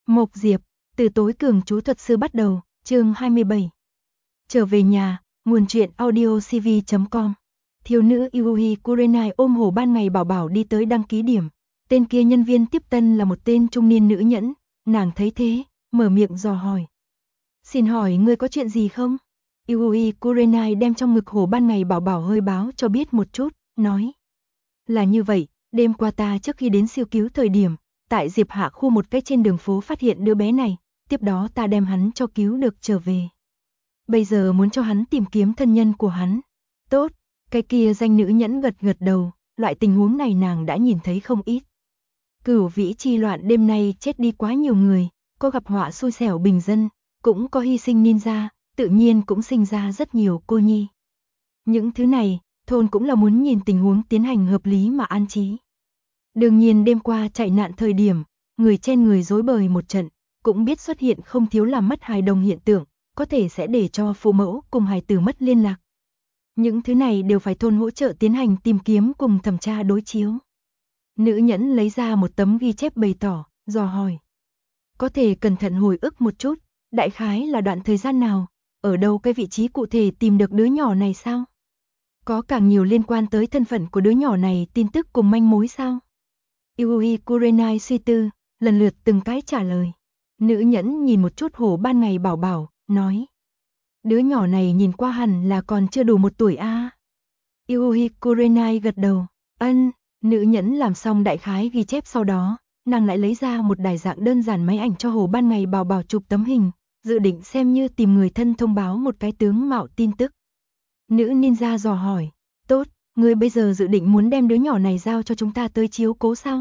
Mộc Diệp, từ tối cường chú thuật sư bắt đầu, chương 27. Trở về nhà, nguồn truyện audio cv.com. Thiếu nữ Yui Kurenai ôm Hồ Ban Ngày bảo bảo đi tới đăng ký điểm. Tên kia nhân viên tiếp tân là một tên trung niên nữ nhẫn, nàng thấy thế, mở miệng dò hỏi. Xin hỏi ngươi có chuyện gì không? Yui Kurenai đem trong ngực Hồ Ban Ngày bảo bảo hơi báo cho biết một chút, nói. Là như vậy, đêm qua ta trước khi đến siêu cứu thời điểm, tại Diệp Hạ khu một cái trên đường phố phát hiện đứa bé này, tiếp đó ta đem hắn cho cứu được trở về. Bây giờ muốn cho hắn tìm kiếm thân nhân của hắn. Tốt, cái kia danh nữ nhẫn gật gật đầu, loại tình huống này nàng đã nhìn thấy không ít. Cửu vĩ chi loạn đêm nay chết đi quá nhiều người, có gặp họa xui xẻo bình dân, cũng có hy sinh ninja, tự nhiên cũng sinh ra rất nhiều cô nhi. Những thứ này, thôn cũng là muốn nhìn tình huống tiến hành hợp lý mà an trí. Đương nhiên đêm qua chạy nạn thời điểm, người trên người rối bời một trận, cũng biết xuất hiện không thiếu làm mất hài đồng hiện tượng, có thể sẽ để cho phụ mẫu cùng hài tử mất liên lạc. Những thứ này đều phải thôn hỗ trợ tiến hành tìm kiếm cùng thẩm tra đối chiếu. Nữ nhẫn lấy ra một tấm ghi chép bày tỏ, dò hỏi. Có thể cẩn thận hồi ức một chút, đại khái là đoạn thời gian nào, ở đâu cái vị trí cụ thể tìm được đứa nhỏ này sao? Có càng nhiều liên quan tới thân phận của đứa nhỏ này tin tức cùng manh mối sao? Yui Kurenai suy tư, lần lượt từng cái trả lời. Nữ nhẫn nhìn một chút Hồ Ban Ngày bảo bảo, nói. Đứa nhỏ này nhìn qua hẳn là còn chưa đủ 1 tuổi a. Yui Kurenai gật đầu, ân, nữ nhẫn làm xong đại khái ghi chép sau đó, nàng lại lấy ra một đài dạng đơn giản máy ảnh cho Hồ Ban Ngày bảo bảo chụp tấm hình, dự định xem như tìm người thân thông báo một cái tướng mạo tin tức. Nữ ninja dò hỏi, tốt, ngươi bây giờ dự định muốn đem đứa nhỏ này giao cho chúng ta tới chiếu cố sao?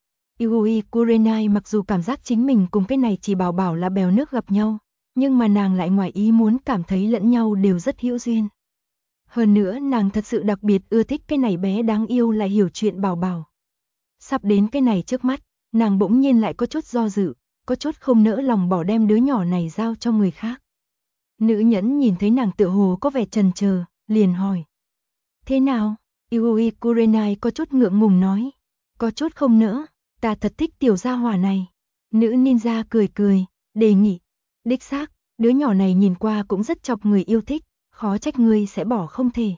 Yui Kurenai mặc dù cảm giác chính mình cùng cái này chỉ bảo bảo là bèo nước gặp nhau, nhưng mà nàng lại ngoài ý muốn cảm thấy lẫn nhau đều rất hữu duyên. Hơn nữa nàng thật sự đặc biệt ưa thích cái này bé đáng yêu lại hiểu chuyện bảo bảo. Sắp đến cái này trước mắt, nàng bỗng nhiên lại có chút do dự, có chút không nỡ lòng bỏ đem đứa nhỏ này giao cho người khác. Nữ nhẫn nhìn thấy nàng tựa hồ có vẻ chần chờ, liền hỏi. Thế nào? Yui Kurenai có chút ngượng ngùng nói. Có chút không nỡ, ta thật thích tiểu gia hỏa này. Nữ ninja cười cười, đề nghị. Đích xác, đứa nhỏ này nhìn qua cũng rất chọc người yêu thích, khó trách ngươi sẽ bỏ không thể.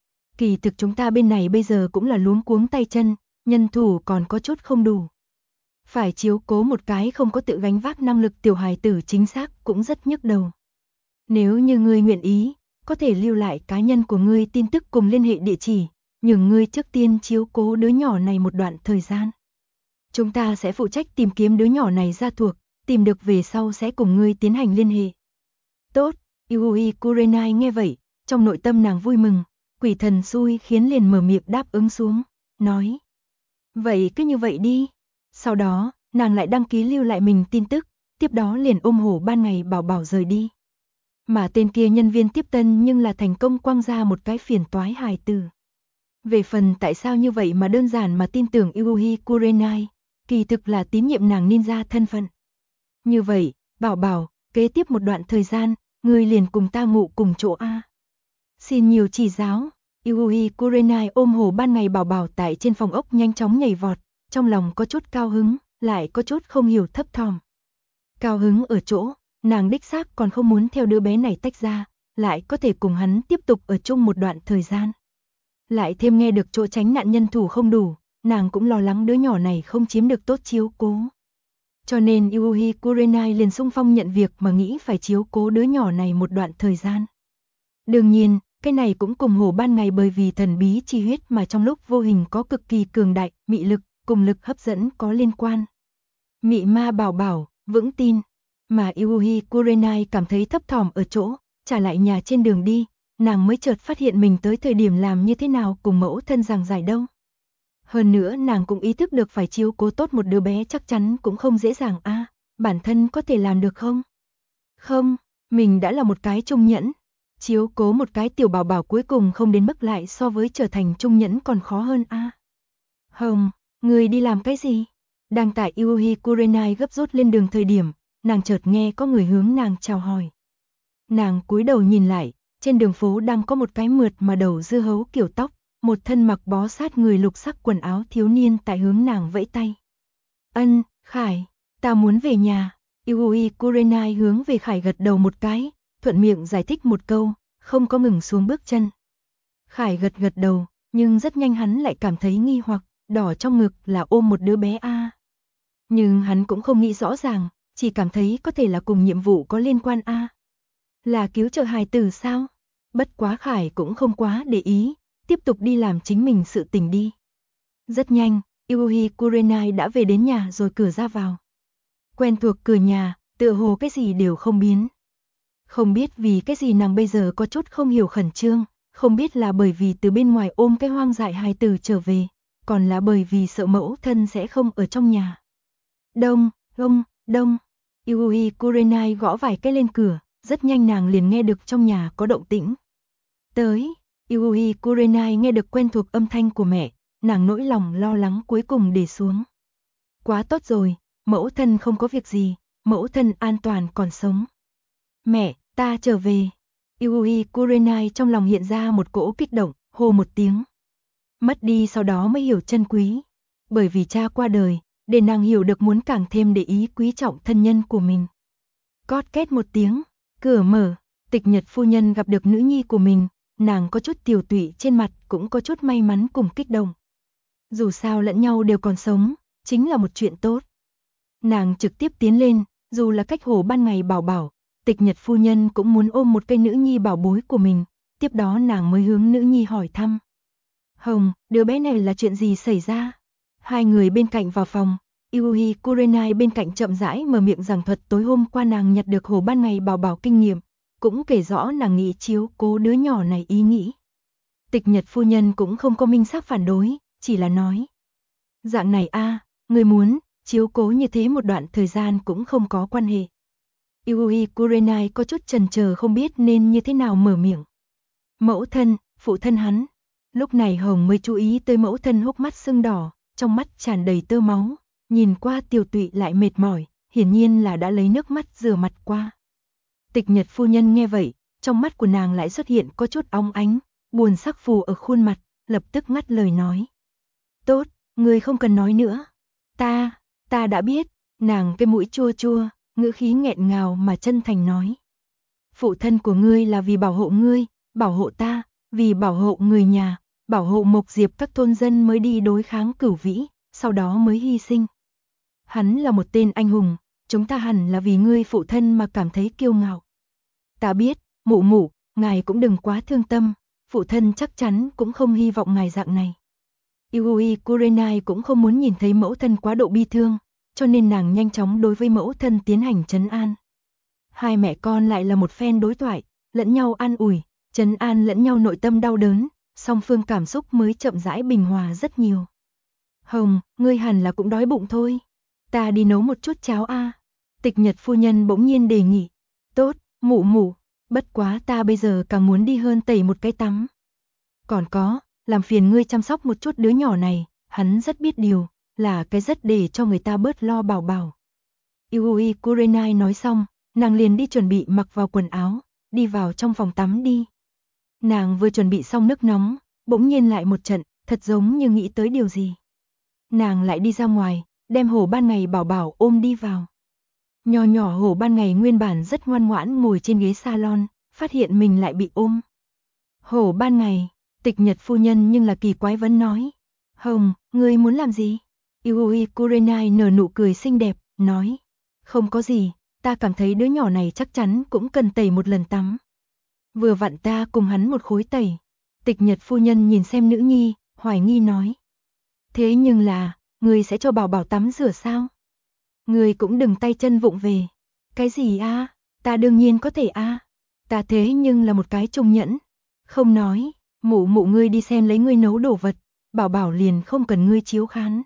Kỳ thực chúng ta bên này bây giờ cũng là luống cuống tay chân, nhân thủ còn có chút không đủ. Phải chiếu cố một cái không có tự gánh vác năng lực tiểu hài tử chính xác cũng rất nhức đầu. Nếu như ngươi nguyện ý, có thể lưu lại cá nhân của ngươi tin tức cùng liên hệ địa chỉ, nhưng ngươi trước tiên chiếu cố đứa nhỏ này một đoạn thời gian. Chúng ta sẽ phụ trách tìm kiếm đứa nhỏ này ra thuộc, tìm được về sau sẽ cùng ngươi tiến hành liên hệ. Tốt, Yui Kurenai nghe vậy, trong nội tâm nàng vui mừng, quỷ thần xui khiến liền mở miệng đáp ứng xuống, nói. Vậy cứ như vậy đi. Sau đó, nàng lại đăng ký lưu lại mình tin tức, tiếp đó liền ôm Hồ Ban Ngày bảo bảo rời đi. Mà tên kia nhân viên tiếp tân nhưng là thành công quăng ra một cái phiền toái hài tử. Về phần tại sao như vậy mà đơn giản mà tin tưởng Yui Kurenai, kỳ thực là tín nhiệm nàng ninja thân phận. Như vậy, bảo bảo, kế tiếp một đoạn thời gian, ngươi liền cùng ta ngủ cùng chỗ A. Xin nhiều chỉ giáo, Yui Kurenai ôm Hồ Ban Ngày bảo bảo tại trên phòng ốc nhanh chóng nhảy vọt, trong lòng có chút cao hứng, lại có chút không hiểu thấp thỏm. Cao hứng ở chỗ, nàng đích xác còn không muốn theo đứa bé này tách ra, lại có thể cùng hắn tiếp tục ở chung một đoạn thời gian. Lại thêm nghe được chỗ tránh nạn nhân thủ không đủ, nàng cũng lo lắng đứa nhỏ này không chiếm được tốt chiếu cố. Cho nên Yui Kurenai liền xung phong nhận việc mà nghĩ phải chiếu cố đứa nhỏ này một đoạn thời gian. Đương nhiên, cái này cũng cùng Hồ Ban Ngày bởi vì thần bí chi huyết mà trong lúc vô hình có cực kỳ cường đại, mị lực, cùng lực hấp dẫn có liên quan. Mị ma bảo bảo, vững tin. Mà Yui Kurenai cảm thấy thấp thỏm ở chỗ, trả lại nhà trên đường đi, nàng mới chợt phát hiện mình tới thời điểm làm như thế nào cùng mẫu thân giảng giải đâu. Hơn nữa nàng cũng ý thức được phải chiếu cố tốt một đứa bé chắc chắn cũng không dễ dàng a, bản thân có thể làm được không? Không, mình đã là một cái trung nhẫn, chiếu cố một cái tiểu bảo bảo cuối cùng không đến mức lại so với trở thành trung nhẫn còn khó hơn a. Hồng, người đi làm cái gì? Đang tại Yui Kurenai gấp rút lên đường thời điểm, nàng chợt nghe có người hướng nàng chào hỏi. Nàng cúi đầu nhìn lại, trên đường phố đang có một cái mượt mà đầu dưa hấu kiểu tóc, một thân mặc bó sát người lục sắc quần áo thiếu niên tại hướng nàng vẫy tay. Ân, Khải, ta muốn về nhà. Yui Kurenai hướng về Khải gật đầu một cái, thuận miệng giải thích một câu, không có ngừng xuống bước chân. Khải gật gật đầu, nhưng rất nhanh hắn lại cảm thấy nghi hoặc, đỏ trong ngực là ôm một đứa bé a. Nhưng hắn cũng không nghĩ rõ ràng, chỉ cảm thấy có thể là cùng nhiệm vụ có liên quan a. Là cứu trợ hài tử sao? Bất quá Khải cũng không quá để ý, tiếp tục đi làm chính mình sự tình đi. Rất nhanh, Yui Kurenai đã về đến nhà rồi cửa ra vào. Quen thuộc cửa nhà, tựa hồ cái gì đều không biến. Không biết vì cái gì nàng bây giờ có chút không hiểu khẩn trương, không biết là bởi vì từ bên ngoài ôm cái hoang dại hài tử trở về, còn là bởi vì sợ mẫu thân sẽ không ở trong nhà. Đông, đông, Yui Kurenai gõ vài cái lên cửa, rất nhanh nàng liền nghe được trong nhà có động tĩnh. Tới, Yui Kurenai nghe được quen thuộc âm thanh của mẹ, nàng nỗi lòng lo lắng cuối cùng để xuống. Quá tốt rồi, mẫu thân không có việc gì, mẫu thân an toàn còn sống. Mẹ, ta trở về. Yui Kurenai trong lòng hiện ra một cỗ kích động, hô một tiếng. Mất đi sau đó mới hiểu trân quý. Bởi vì cha qua đời, để nàng hiểu được muốn càng thêm để ý quý trọng thân nhân của mình. Cót két một tiếng, cửa mở, Tịch Nhật phu nhân gặp được nữ nhi của mình, nàng có chút tiều tụy trên mặt, cũng có chút may mắn cùng kích động. Dù sao lẫn nhau đều còn sống, chính là một chuyện tốt. Nàng trực tiếp tiến lên, dù là cách hồ ban ngày bảo bảo, Tịch Nhật phu nhân cũng muốn ôm một cây nữ nhi bảo bối của mình, tiếp đó nàng mới hướng nữ nhi hỏi thăm. Hồng, đứa bé này là chuyện gì xảy ra? Hai người bên cạnh vào phòng, Yui Kurenai bên cạnh chậm rãi mở miệng giảng thuật tối hôm qua nàng nhặt được hồ ban ngày bảo bảo kinh nghiệm, cũng kể rõ nàng nghĩ chiếu cố đứa nhỏ này ý nghĩ. Tịch Nhật phu nhân cũng không có minh xác phản đối, chỉ là nói. Dạng này a, người muốn chiếu cố như thế một đoạn thời gian cũng không có quan hệ. Yui Kurenai có chút chần chờ không biết nên như thế nào mở miệng. Mẫu thân, phụ thân hắn. Lúc này Hồng mới chú ý tới mẫu thân hốc mắt sưng đỏ, trong mắt tràn đầy tơ máu, nhìn qua tiều tụy lại mệt mỏi, hiển nhiên là đã lấy nước mắt rửa mặt qua. Tịch Nhật phu nhân nghe vậy, trong mắt của nàng lại xuất hiện có chút óng ánh, buồn sắc phù ở khuôn mặt, lập tức ngắt lời nói. Tốt, ngươi không cần nói nữa. Ta đã biết, nàng cái mũi chua chua, ngữ khí nghẹn ngào mà chân thành nói. Phụ thân của ngươi là vì bảo hộ ngươi, bảo hộ ta, vì bảo hộ người nhà, bảo hộ Mộc Diệp các thôn dân mới đi đối kháng Cửu Vĩ, sau đó mới hy sinh. Hắn là một tên anh hùng, chúng ta hẳn là vì ngươi phụ thân mà cảm thấy kiêu ngạo. Ta biết, mụ mụ, ngài cũng đừng quá thương tâm, phụ thân chắc chắn cũng không hy vọng ngài dạng này. Yui Kurenai cũng không muốn nhìn thấy mẫu thân quá độ bi thương, cho nên nàng nhanh chóng đối với mẫu thân tiến hành trấn an. Hai mẹ con lại là một phen đối thoại, lẫn nhau an ủi, trấn an lẫn nhau nội tâm đau đớn, song phương cảm xúc mới chậm rãi bình hòa rất nhiều. Hồng, ngươi hẳn là cũng đói bụng thôi. Ta đi nấu một chút cháo a. Tịch Nhật phu nhân bỗng nhiên đề nghị. Tốt, mụ mụ, bất quá ta bây giờ càng muốn đi hơn tẩy một cái tắm. Còn có, làm phiền ngươi chăm sóc một chút đứa nhỏ này, hắn rất biết điều, là cái rất để cho người ta bớt lo bảo bảo. Yui Kurenai nói xong, nàng liền đi chuẩn bị mặc vào quần áo, đi vào trong phòng tắm đi. Nàng vừa chuẩn bị xong nước nóng, bỗng nhiên lại một trận, thật giống như nghĩ tới điều gì. Nàng lại đi ra ngoài, đem Hồ Ban Ngày bảo bảo ôm đi vào. Nhỏ nhỏ Hồ Ban Ngày nguyên bản rất ngoan ngoãn ngồi trên ghế salon, phát hiện mình lại bị ôm. Hồ Ban Ngày, Tịch Nhật phu nhân nhưng là kỳ quái vẫn nói. Hồng, ngươi muốn làm gì? Yui Kurenai nở nụ cười xinh đẹp, nói. Không có gì, ta cảm thấy đứa nhỏ này chắc chắn cũng cần tẩy một lần tắm. Vừa vặn ta cùng hắn một khối tẩy. Tịch Nhật phu nhân nhìn xem nữ nhi, hoài nghi nói. Thế nhưng là, ngươi sẽ cho bảo bảo tắm rửa sao? Ngươi cũng đừng tay chân vụng về. Cái gì a? Ta đương nhiên có thể a. Ta thế nhưng là một cái trùng nhẫn. Không nói, mụ mụ ngươi đi xem lấy ngươi nấu đồ vật, bảo bảo liền không cần ngươi chiếu khán.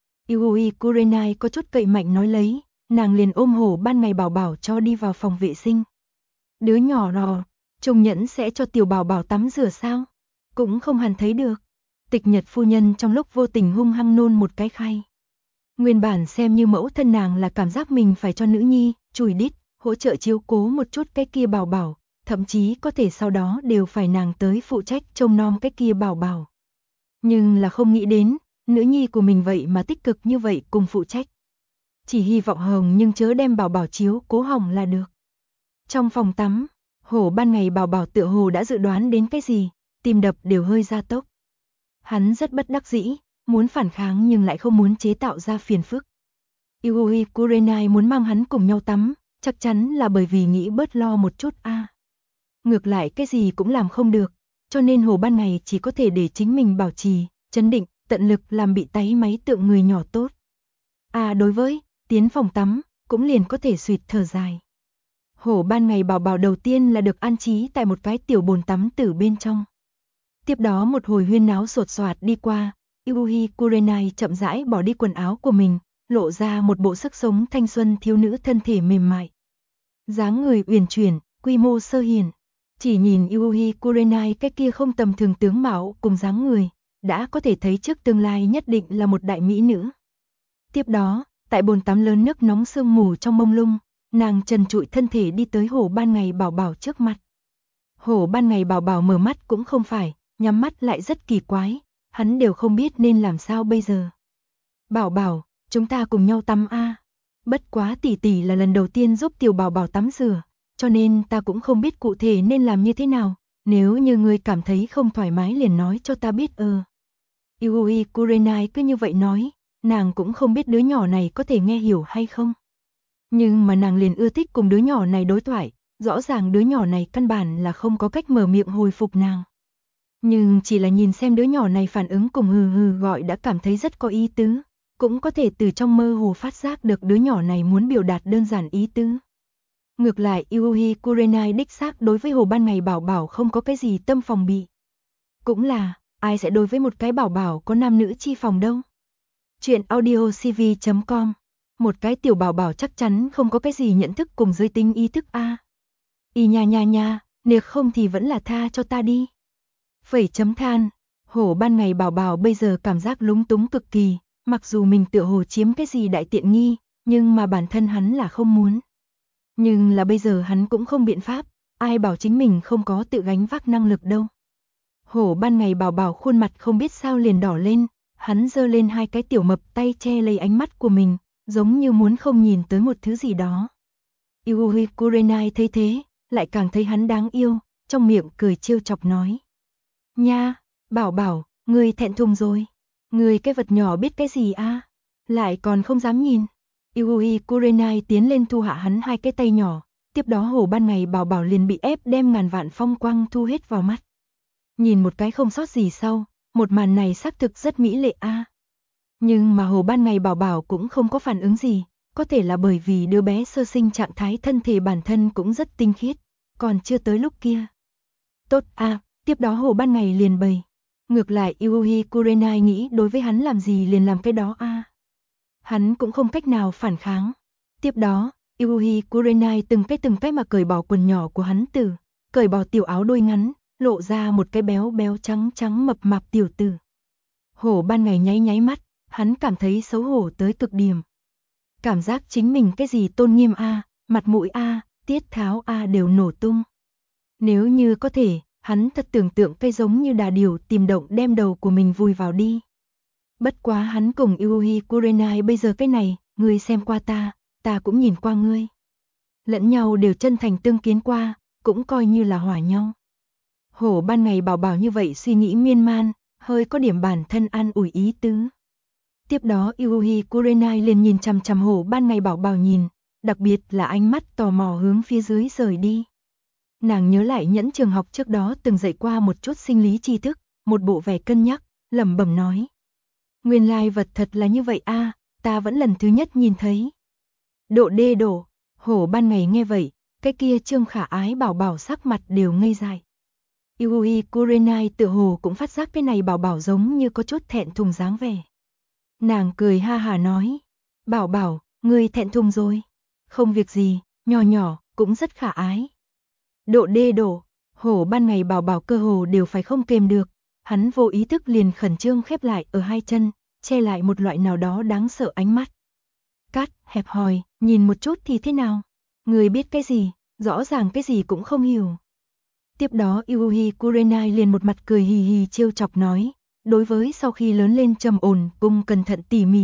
Yui Kurenai có chút cậy mạnh nói lấy, nàng liền ôm Hồ Ban Ngày bảo bảo cho đi vào phòng vệ sinh. Đứa nhỏ rò, trùng nhẫn sẽ cho tiểu bảo bảo tắm rửa sao? Cũng không hẳn thấy được. Tịch Nhật phu nhân trong lúc vô tình hung hăng nôn một cái khay. Nguyên bản xem như mẫu thân nàng là cảm giác mình phải cho nữ nhi, chùi đít, hỗ trợ chiếu cố một chút cái kia bảo bảo, thậm chí có thể sau đó đều phải nàng tới phụ trách trông nom cái kia bảo bảo. Nhưng là không nghĩ đến, nữ nhi của mình vậy mà tích cực như vậy cùng phụ trách. chỉ hy vọng Hồng nhưng chớ đem bảo bảo chiếu cố hỏng là được. Trong phòng tắm, Hổ ban ngày bảo bảo tựa hồ đã dự đoán đến cái gì, tim đập đều hơi gia tốc. Hắn rất bất đắc dĩ, muốn phản kháng nhưng lại không muốn chế tạo ra phiền phức. Yui Kurenai muốn mang hắn cùng nhau tắm, chắc chắn là bởi vì nghĩ bớt lo một chút Ngược lại cái gì cũng làm không được, cho nên Hổ ban ngày chỉ có thể để chính mình bảo trì, trấn định, tận lực làm bị táy máy tượng người nhỏ tốt. Đối với tiến phòng tắm, cũng liền có thể suýt thở dài. Hổ ban ngày bảo bảo đầu tiên là được an trí tại một cái tiểu bồn tắm tử bên trong. Tiếp đó một hồi huyên náo sột soạt đi qua, Yui Kurenai chậm rãi bỏ đi quần áo của mình, lộ ra một bộ sức sống thanh xuân thiếu nữ thân thể mềm mại. Dáng người uyển chuyển, quy mô sơ hiền. Chỉ nhìn Yui Kurenai cái kia không tầm thường tướng mạo cùng dáng người, đã có thể thấy trước tương lai nhất định là một đại mỹ nữ. Tiếp đó, tại bồn tắm lớn nước nóng sương mù trong mông lung, nàng trần trụi thân thể đi tới Hổ ban ngày bảo bảo trước mặt. Hổ ban ngày bảo bảo mở mắt cũng không phải, nhắm mắt lại rất kỳ quái, hắn đều không biết nên làm sao bây giờ. Bảo bảo, chúng ta cùng nhau tắm Bất quá tỷ tỷ là lần đầu tiên giúp tiểu bảo bảo tắm rửa, cho nên ta cũng không biết cụ thể nên làm như thế nào, nếu như ngươi cảm thấy không thoải mái liền nói cho ta biết Yui Kurenai cứ như vậy nói, nàng cũng không biết đứa nhỏ này có thể nghe hiểu hay không. Nhưng mà nàng liền ưa thích cùng đứa nhỏ này đối thoại, rõ ràng đứa nhỏ này căn bản là không có cách mở miệng hồi phục nàng. Nhưng chỉ là nhìn xem đứa nhỏ này phản ứng cùng hừ hừ gọi đã cảm thấy rất có ý tứ, cũng có thể từ trong mơ hồ phát giác được đứa nhỏ này muốn biểu đạt đơn giản ý tứ. Ngược lại Yui Kurenai đích xác đối với Hổ ban ngày bảo bảo không có cái gì tâm phòng bị. Cũng là, ai sẽ đối với một cái bảo bảo có nam nữ chi phòng đâu. Chuyện audiocv.com. Một cái tiểu bảo bảo chắc chắn không có cái gì nhận thức cùng giới tính ý thức Y nha, nếu không thì vẫn là tha cho ta đi. Phẩy chấm than, Hổ ban ngày bảo bảo bây giờ cảm giác lúng túng cực kỳ, mặc dù mình tựa hồ chiếm cái gì đại tiện nghi, nhưng mà bản thân hắn là không muốn. Nhưng là bây giờ hắn cũng không biện pháp, ai bảo chính mình không có tự gánh vác năng lực đâu. Hổ ban ngày bảo bảo khuôn mặt không biết sao liền đỏ lên, hắn giơ lên hai cái tiểu mập tay che lấy ánh mắt của mình, giống như muốn không nhìn tới một thứ gì đó. Yui Kurenai thấy thế, lại càng thấy hắn đáng yêu, trong miệng cười trêu chọc nói. Nha, bảo bảo, ngươi thẹn thùng rồi. Ngươi cái vật nhỏ biết cái gì lại còn không dám nhìn. Yui Kurenai tiến lên thu hạ hắn hai cái tay nhỏ, tiếp đó Hổ ban ngày bảo bảo liền bị ép đem ngàn vạn phong quang thu hết vào mắt. Nhìn một cái không sót gì sau, một màn này xác thực rất mỹ lệ Nhưng mà Hổ ban ngày bảo bảo cũng không có phản ứng gì, có thể là bởi vì đứa bé sơ sinh trạng thái thân thể bản thân cũng rất tinh khiết, còn chưa tới lúc kia. Tốt tiếp đó Hổ ban ngày liền bày. Ngược lại Yui Kurenai nghĩ đối với hắn làm gì liền làm cái đó Hắn cũng không cách nào phản kháng. Tiếp đó, Yui Kurenai từng cái mà cởi bỏ quần nhỏ của hắn cởi bỏ tiểu áo đôi ngắn, lộ ra một cái béo béo trắng trắng mập mạp tiểu tử. Hổ ban ngày nháy mắt, hắn cảm thấy xấu hổ tới cực điểm. Cảm giác chính mình cái gì tôn nghiêm mặt mũi tiết tháo đều nổ tung. Nếu như có thể, hắn thật tưởng tượng cây giống như đà điểu tìm động đem đầu của mình vùi vào đi. Bất quá hắn cùng Yui Kurenai bây giờ cái này, ngươi xem qua ta cũng nhìn qua ngươi. Lẫn nhau đều chân thành tương kiến qua, cũng coi như là hòa nhau. Hổ ban ngày bảo bảo như vậy suy nghĩ miên man, hơi có điểm bản thân an ủi ý tứ. Tiếp đó Yui Kurenai liền nhìn chằm chằm Hổ ban ngày bảo bảo nhìn, đặc biệt là ánh mắt tò mò hướng phía dưới rời đi. Nàng nhớ lại Nhẫn trường học trước đó từng dạy qua một chút sinh lý tri thức, một bộ vẻ cân nhắc, lẩm bẩm nói. Nguyên lai vật thật là như vậy ta vẫn lần thứ nhất nhìn thấy. Độ đê đổ, Hổ ban ngày nghe vậy, cái kia Trương Khả Ái bảo bảo sắc mặt đều ngây dại. Yui Kurenai tự hồ cũng phát giác cái này bảo bảo giống như có chút thẹn thùng dáng vẻ. Nàng cười ha hà nói, bảo bảo, ngươi thẹn thùng rồi. Không việc gì, nhỏ, cũng rất khả ái. Độ đê đổ, Hổ ban ngày bảo bảo cơ hồ đều phải không kềm được. Hắn vô ý thức liền khẩn trương khép lại ở hai chân, che lại một loại nào đó đáng sợ ánh mắt. Cát, hẹp hòi, nhìn một chút thì thế nào? Người biết cái gì, rõ ràng cái gì cũng không hiểu. Tiếp đó Yui Kurenai liền một mặt cười hì hì trêu chọc nói, đối với sau khi lớn lên trầm ổn cùng cẩn thận tỉ mỉ,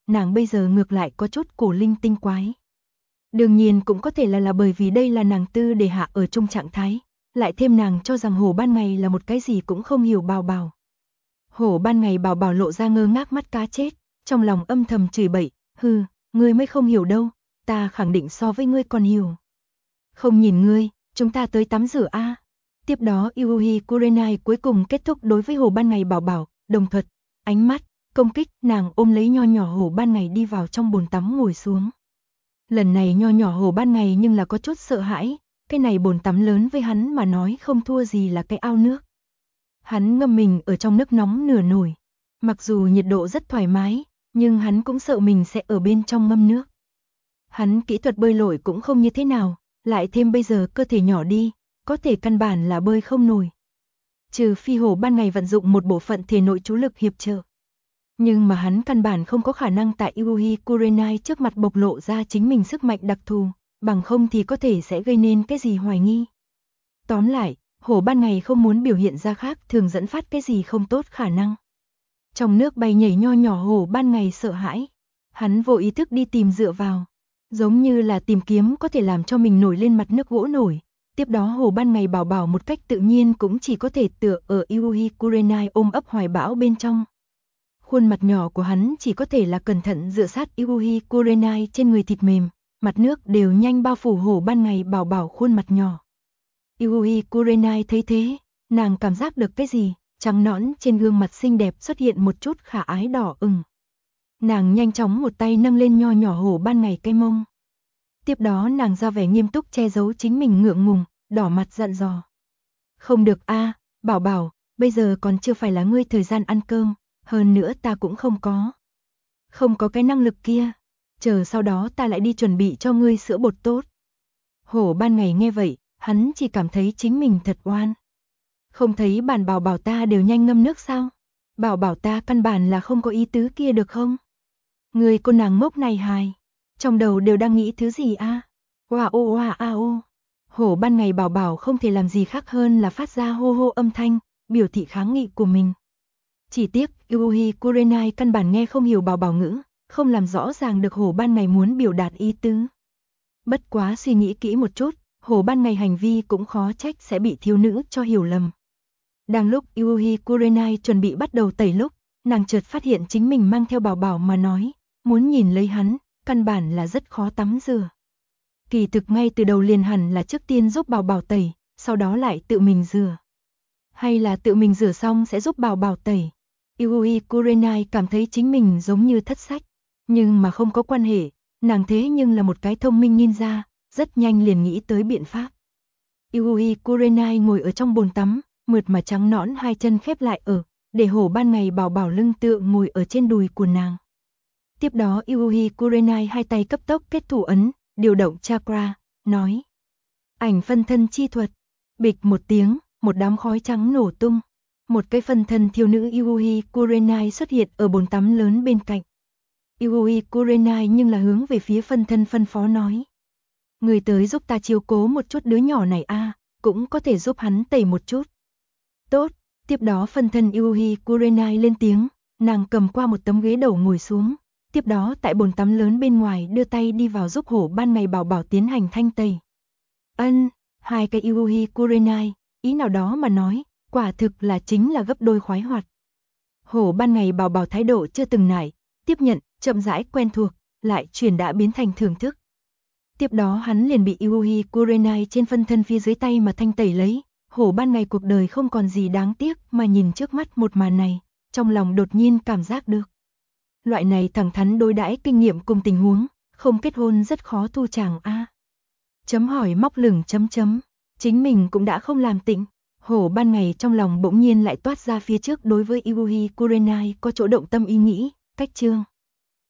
nàng bây giờ ngược lại có chút cổ linh tinh quái. Đương nhiên cũng có thể là bởi vì đây là nàng tư để hạ ở chung trạng thái, lại thêm nàng cho rằng Hổ Ban Ngày là một cái gì cũng không hiểu Bảo Bảo. Hổ Ban Ngày Bảo Bảo lộ ra ngơ ngác mắt cá chết, trong lòng âm thầm chửi bậy, hừ, ngươi mới không hiểu đâu, ta khẳng định so với ngươi còn hiểu. Không nhìn ngươi, chúng ta tới tắm rửa a. Tiếp đó Yui Kurenai cuối cùng kết thúc đối với Hổ Ban Ngày Bảo Bảo, đồng thuật, ánh mắt, công kích, nàng ôm lấy nho nhỏ Hổ Ban Ngày đi vào trong bồn tắm ngồi xuống. Lần này nho nhỏ Hổ Ban Ngày nhưng là có chút sợ hãi, cái này bồn tắm lớn với hắn mà nói không thua gì là cái ao nước. Hắn ngâm mình ở trong nước nóng nửa nồi, mặc dù nhiệt độ rất thoải mái, nhưng hắn cũng sợ mình sẽ ở bên trong ngâm nước. Hắn kỹ thuật bơi lội cũng không như thế nào, lại thêm bây giờ cơ thể nhỏ đi, có thể căn bản là bơi không nổi. Trừ phi Hổ Ban Ngày vận dụng một bộ phận thể nội chú lực hiệp trợ. Nhưng mà hắn căn bản không có khả năng tại Yui Kurenai trước mặt bộc lộ ra chính mình sức mạnh đặc thù, bằng không thì có thể sẽ gây nên cái gì hoài nghi. Tóm lại, Hổ Ban Ngày không muốn biểu hiện ra khác thường dẫn phát cái gì không tốt khả năng. Trong nước bay nhảy nho nhỏ Hổ Ban Ngày sợ hãi, hắn vô ý thức đi tìm dựa vào, giống như là tìm kiếm có thể làm cho mình nổi lên mặt nước gỗ nổi. Tiếp đó Hổ Ban Ngày Bảo Bảo một cách tự nhiên cũng chỉ có thể tựa ở Yui Kurenai ôm ấp hoài bão bên trong. Khuôn mặt nhỏ của hắn chỉ có thể là cẩn thận dựa sát Yui Kurenai trên người thịt mềm, mặt nước đều nhanh bao phủ Hổ Ban Ngày Bảo Bảo khuôn mặt nhỏ. Yui Kurenai thấy thế, nàng cảm giác được cái gì, trắng nõn trên gương mặt xinh đẹp xuất hiện một chút khả ái đỏ ửng. Nàng nhanh chóng một tay nâng lên nho nhỏ Hổ Ban Ngày cái mông. Tiếp đó nàng ra vẻ nghiêm túc che giấu chính mình ngượng ngùng, đỏ mặt dặn dò. Không được a, Bảo Bảo, bây giờ còn chưa phải là ngươi thời gian ăn cơm, hơn nữa ta cũng không có cái năng lực kia, chờ sau đó ta lại đi chuẩn bị cho ngươi sữa bột tốt. Hổ Ban Ngày nghe vậy, hắn chỉ cảm thấy chính mình thật oan. Không thấy bản Bảo Bảo ta đều nhanh ngâm nước sao? Bảo Bảo ta căn bản là không có ý tứ kia được không? Người cô nàng ngốc này hài, trong đầu đều đang nghĩ thứ gì a? Oa ô. Hổ Ban Ngày Bảo Bảo không thể làm gì khác hơn là phát ra hô hô âm thanh, biểu thị kháng nghị của mình. Chỉ tiếc, Yui Kurenai căn bản nghe không hiểu Bảo Bảo ngữ, không làm rõ ràng được Hổ Ban Ngày muốn biểu đạt ý tứ. Bất quá suy nghĩ kỹ một chút, Hổ Ban Ngày hành vi cũng khó trách sẽ bị thiếu nữ cho hiểu lầm. Đang lúc Yui Kurenai chuẩn bị bắt đầu tẩy lúc, nàng chợt phát hiện chính mình mang theo Bảo Bảo mà nói, muốn nhìn lấy hắn, căn bản là rất khó tắm rửa. Kỳ thực ngay từ đầu liền hẳn là trước tiên giúp Bảo Bảo tẩy, sau đó lại tự mình rửa. Hay là tự mình rửa xong sẽ giúp Bảo Bảo tẩy. Yui Kurenai cảm thấy chính mình giống như thất sách, nhưng mà không có quan hệ, nàng thế nhưng là một cái thông minh ninja, rất nhanh liền nghĩ tới biện pháp. Yui Kurenai ngồi ở trong bồn tắm, mượt mà trắng nõn hai chân khép lại để Hổ Ban Ngày Bảo Bảo lưng tựa ngồi ở trên đùi của nàng. Tiếp đó Yui Kurenai hai tay cấp tốc kết thủ ấn, điều động chakra, nói. Ảnh phân thân chi thuật. Bịch một tiếng, một đám khói trắng nổ tung. Một cái phân thân thiếu nữ Yui Kurenai xuất hiện ở bồn tắm lớn bên cạnh. Yui Kurenai nhưng là hướng về phía phân thân phân phó nói. Người tới giúp ta chiếu cố một chút đứa nhỏ này a, cũng có thể giúp hắn tẩy một chút. Tốt, tiếp đó phân thân Yui Kurenai lên tiếng, nàng cầm qua một tấm ghế đầu ngồi xuống. Tiếp đó tại bồn tắm lớn bên ngoài đưa tay đi vào giúp Hổ Ban Ngày Bảo Bảo tiến hành thanh tẩy. Hai cái Yui Kurenai, ý nào đó mà nói, quả thực là chính là gấp đôi khoái hoạt. Hổ Ban Ngày Bảo Bảo thái độ chưa từng nải, tiếp nhận, chậm rãi quen thuộc, lại chuyển đã biến thành thưởng thức. Tiếp đó hắn liền bị Yui Kurenai trên phân thân phía dưới tay mà thanh tẩy lấy. Hổ Ban Ngày cuộc đời không còn gì đáng tiếc mà nhìn trước mắt một màn này, trong lòng đột nhiên cảm giác được. Loại này thẳng thắn đối đãi kinh nghiệm cùng tình huống, không kết hôn rất khó thu chàng a. Chấm hỏi móc lửng chấm chấm, chính mình cũng đã không làm tịnh. Hổ Ban Ngày trong lòng bỗng nhiên lại toát ra phía trước đối với Yui Kurenai có chỗ động tâm ý nghĩ, cách chương.